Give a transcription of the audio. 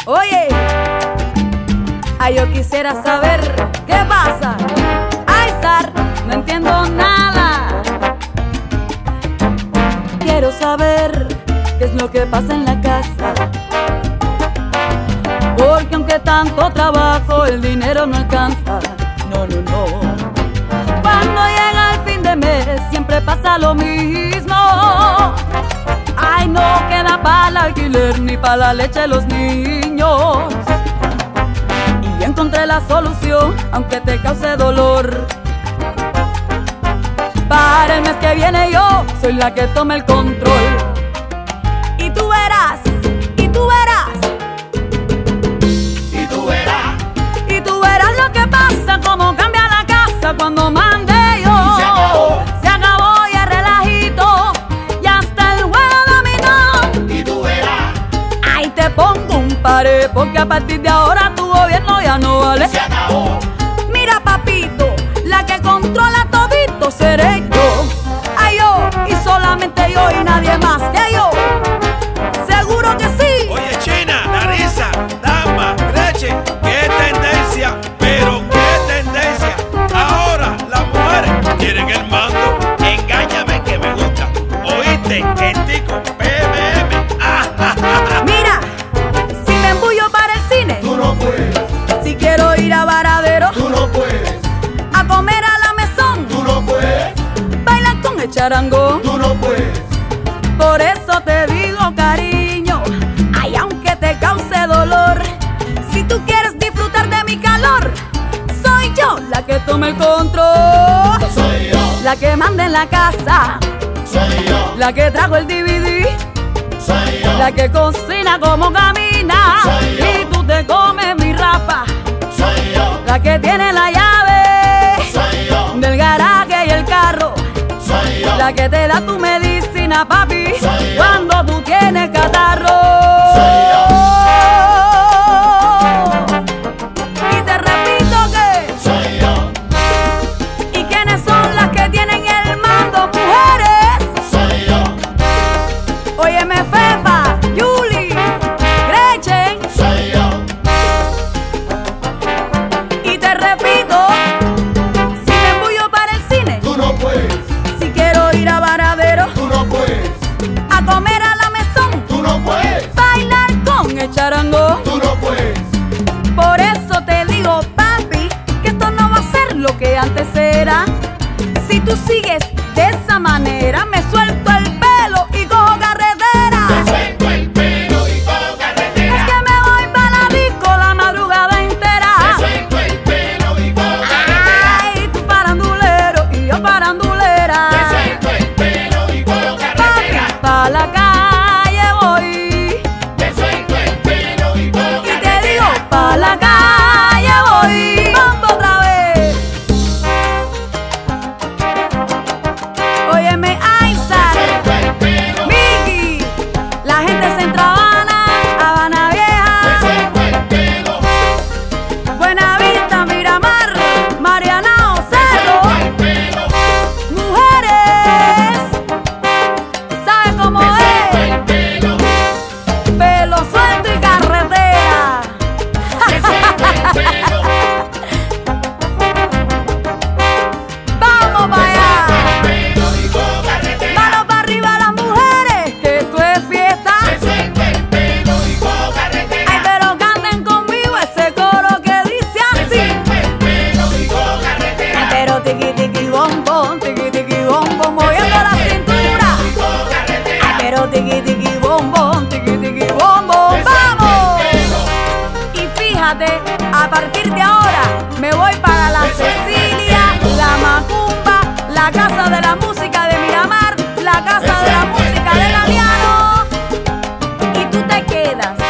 Oye, ay, yo quisiera saber qué pasa. Ay, Sar, no entiendo nada. Quiero saber qué es lo que pasa en la casa, porque aunque tanto trabajo el dinero no alcanza. No, no, no. Cuando llega el fin de mes siempre pasa lo mismo. Ay, no queda para el alquiler ni para la leche de los niños. Y ya encontré la solución, aunque te cause dolor. Para el mes que viene yo soy la que toma el control. Y tú verás, y tú verás, y tú verás, y tú verás lo que pasa, cómo cambia la casa cuando mande yo. Se acabó y el relajito y hasta el juego dominó. y tú verás, Ahí te pongo un pared, porque a partir de ahora tu gobierno ya no vale. se acabó. Mira, papito, la que controla todito seré yo. Ay, yo, y solamente yo y nadie más que yo. Seguro que sí. Oye, China, Larisa, Dama, Gretchen, qué tendencia, pero qué tendencia. Ahora las mujeres tienen el mando. Engáñame que me gusta. ¿Oíste? El tico PBM. Mira, si me embullo para el cine, Tú no puedes, si quiero ir a Varadero, tú no puedes, a comer a la mesón, tú no puedes, bailar con el charangón. tú no puedes. Por eso te digo, cariño, ay, aunque te cause dolor, si tú quieres disfrutar de mi calor, soy yo la que toma el control. Soy yo, La que manda en la casa, soy yo, la que trajo el DVD, soy yo, la que cocina como camina, Soy yo. y tú te comes mi rapa, soy yo, la que tiene la llave soy yo, del garaje y el carro, soy yo, la que te da tu medicina, papi, Soy yo. cuando tú tienes catarro. Soy yo. Y te repito que, soy yo, ¿y quiénes son las que tienen el mando, mujeres? soy yo, Óyeme, Fefa, Julie, Gretchen. soy yo, Y te repito, si me embullo para el cine, tú no puedes, si quiero ir a Varadero, tú no puedes, a comer a la mesón, tú no puedes, bailar con el charangón. tú no puedes. Por eso te digo, papi, que esto no va a ser lo que antes era. Si tú sigues de esa manera, me suelto el pelo y cojo carretera. Te suelto el pelo y cojo Es carretera. que me voy para la disco la madrugada entera. Te suelto el pelo y cojo carretera. Ay, tú parandulero y yo parandulera. Te suelto el pelo y cojo carretera. Papi, pa' la calle voy. Te suelto el pelo y cojo Y te carretera. digo, pa' la calle voy. Vamos otra vez. Óyeme, Aizar, Te suelto el pelo. Miki, la gente de Centro Habana, Habana Te Vieja, suelto el pelo. Buena Vista, Miramar, Marianao, Te Cerro. suelto el pelo. Mujeres, ¿sabes cómo Te suelto es? el pelo. Pelo suelto y carretera. Te suelto el pelo. Vamos para allá. Te suelto el pelo y cojo carretera. Manos para arriba las mujeres, que esto es fiesta. Te suelto el pelo y cojo Ay, carretera. pero canten conmigo ese coro que dice Te así. suelto el pelo y cojo Ay, carretera. pero tiqui tiqui bom bom, moviendo la cintura. Y cojo Ay, carretera. pero tiqui tiqui bom bom, vamos. Y fíjate, a partir de ahora me voy para la Cecilia, la Macumba, la Casa de la Música de Miramar, la Casa de la Música de Galeano. Y tú te quedas